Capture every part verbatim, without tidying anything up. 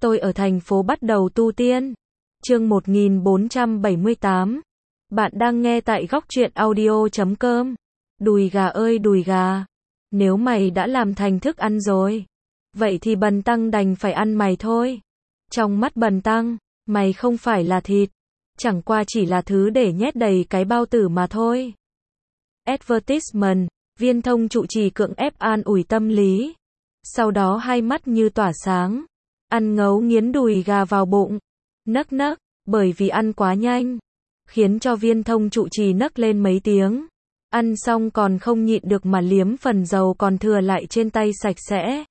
Tôi ở thành phố bắt đầu tu tiên. Chương một nghìn bốn trăm bảy mươi tám. Bạn đang nghe tại góc truyện audio chấm com. Đùi gà ơi đùi gà, nếu mày đã làm thành thức ăn rồi, vậy thì bần tăng đành phải ăn mày thôi. Trong mắt bần tăng, mày không phải là thịt, chẳng qua chỉ là thứ để nhét đầy cái bao tử mà thôi. Advertisement, Viên Thông trụ trì cưỡng ép an ủi tâm lý. Sau đó hai mắt như tỏa sáng, ăn ngấu nghiến đùi gà vào bụng, nấc nấc, bởi vì ăn quá nhanh, khiến cho Viên Thông trụ trì nấc lên mấy tiếng. Ăn xong còn không nhịn được mà liếm phần dầu còn thừa lại trên tay sạch sẽ.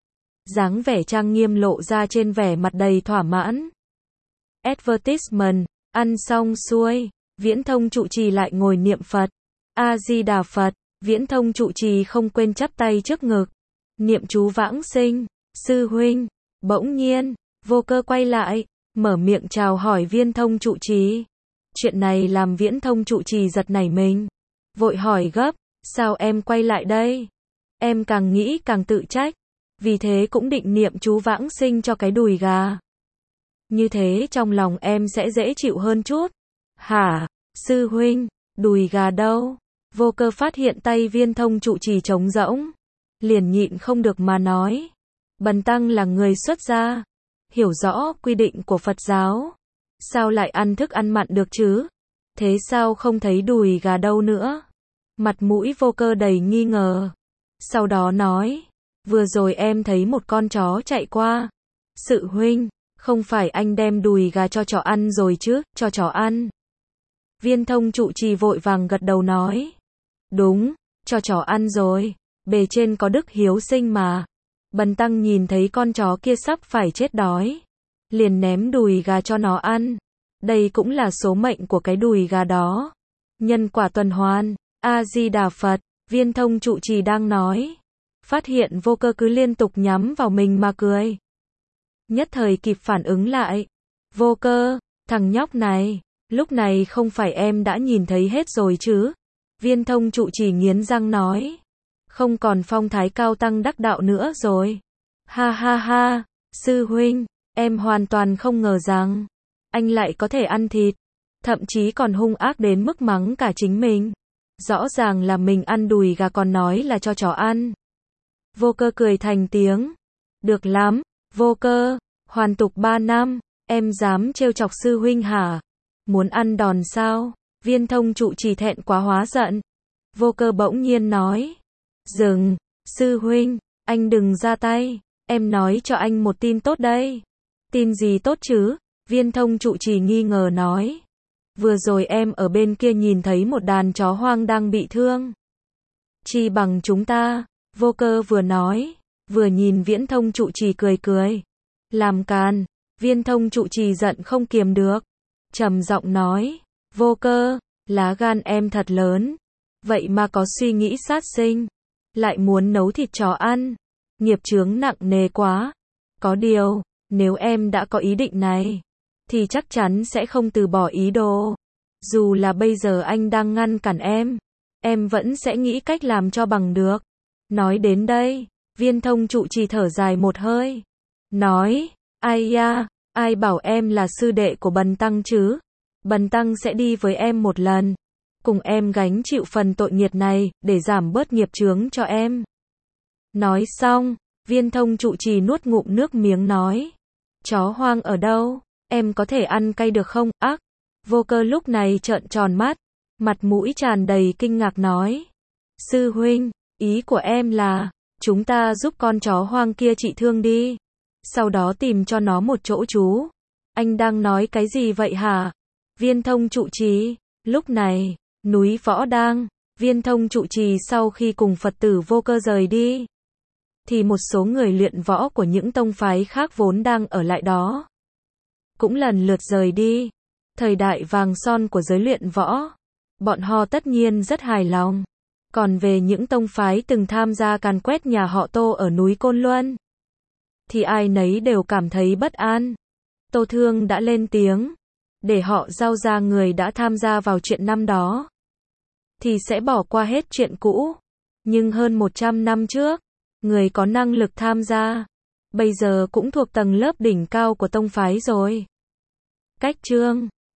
Dáng vẻ trang nghiêm lộ ra trên vẻ mặt đầy thỏa mãn. Advertisement, ăn xong xuôi, Viễn Thông trụ trì lại ngồi niệm Phật. A-di-đà Phật, Viễn Thông trụ trì không quên chắp tay trước ngực, niệm chú vãng sinh, sư huynh. Bỗng nhiên, Vô Cơ quay lại, mở miệng chào hỏi Viên Thông trụ trì. Chuyện này làm Viễn Thông trụ trì giật nảy mình, vội hỏi gấp, sao em quay lại đây? Em càng nghĩ càng tự trách, vì thế cũng định niệm chú vãng sinh cho cái đùi gà. Như thế trong lòng em sẽ dễ chịu hơn chút. Hả, sư huynh, đùi gà đâu? Vô Cơ phát hiện tay Viên Thông trụ trì trống rỗng, liền nhịn không được mà nói. Bần tăng là người xuất gia, hiểu rõ quy định của Phật giáo, sao lại ăn thức ăn mặn được chứ? Thế sao không thấy đùi gà đâu nữa? Mặt mũi Vô Cơ đầy nghi ngờ. Sau đó nói, vừa rồi em thấy một con chó chạy qua. Sự huynh, không phải anh đem đùi gà cho chó ăn rồi chứ, cho chó ăn. Viên Thông trụ trì vội vàng gật đầu nói, đúng, cho chó ăn rồi, bề trên có đức hiếu sinh mà. Bần tăng nhìn thấy con chó kia sắp phải chết đói, liền ném đùi gà cho nó ăn. Đây cũng là số mệnh của cái đùi gà đó. Nhân quả tuần hoàn. A-di-đà Phật, Viên Thông trụ trì đang nói, phát hiện Vô Cơ cứ liên tục nhắm vào mình mà cười. Nhất thời kịp phản ứng lại. Vô Cơ, thằng nhóc này, lúc này không phải em đã nhìn thấy hết rồi chứ? Viên Thông trụ trì nghiến răng nói, không còn phong thái cao tăng đắc đạo nữa rồi. Ha ha ha, sư huynh, em hoàn toàn không ngờ rằng anh lại có thể ăn thịt, thậm chí còn hung ác đến mức mắng cả chính mình. Rõ ràng là mình ăn đùi gà còn nói là cho chó ăn. Vô Cơ cười thành tiếng. Được lắm, Vô Cơ, hoàn tục ba năm, em dám trêu chọc sư huynh hả? Muốn ăn đòn sao? Viên Thông trụ trì thẹn quá hóa giận. Vô Cơ bỗng nhiên nói, dừng, sư huynh, anh đừng ra tay, em nói cho anh một tin tốt đây. Tin gì tốt chứ? Viên Thông trụ trì nghi ngờ nói, vừa rồi em ở bên kia nhìn thấy một đàn chó hoang đang bị thương. Chi bằng chúng ta, Vô Cơ vừa nói, vừa nhìn Viễn Thông trụ trì cười cười. Làm càn, Viên Thông trụ trì giận không kiềm được, trầm giọng nói, Vô Cơ, lá gan em thật lớn, vậy mà có suy nghĩ sát sinh, lại muốn nấu thịt chó ăn, nghiệp chướng nặng nề quá. Có điều, nếu em đã có ý định này, thì chắc chắn sẽ không từ bỏ ý đồ. Dù là bây giờ anh đang ngăn cản em, em vẫn sẽ nghĩ cách làm cho bằng được. Nói đến đây, Viên Thông trụ trì thở dài một hơi, nói, ai ya, ai bảo em là sư đệ của bần tăng chứ? Bần tăng sẽ đi với em một lần, cùng em gánh chịu phần tội nghiệp này, để giảm bớt nghiệp chướng cho em. Nói xong, Viên Thông trụ trì nuốt ngụm nước miếng nói, chó hoang ở đâu? Em có thể ăn cay được không? Ác! Vô Cơ lúc này trợn tròn mắt, mặt mũi tràn đầy kinh ngạc nói, sư huynh, ý của em là, chúng ta giúp con chó hoang kia trị thương đi, sau đó tìm cho nó một chỗ trú. Anh đang nói cái gì vậy hả? Viên Thông trụ trì, lúc này, núi Võ Đang, Viên Thông trụ trì sau khi cùng Phật tử Vô Cơ rời đi, thì một số người luyện võ của những tông phái khác vốn đang ở lại đó, cũng lần lượt rời đi. Thời đại vàng son của giới luyện võ, bọn họ tất nhiên rất hài lòng. Còn về những tông phái từng tham gia càn quét nhà họ Tô ở núi Côn Luân, thì ai nấy đều cảm thấy bất an. Tô Thương đã lên tiếng, để họ giao ra người đã tham gia vào chuyện năm đó, thì sẽ bỏ qua hết chuyện cũ. Nhưng hơn một trăm năm trước, người có năng lực tham gia, bây giờ cũng thuộc tầng lớp đỉnh cao của tông phái rồi. Cách chương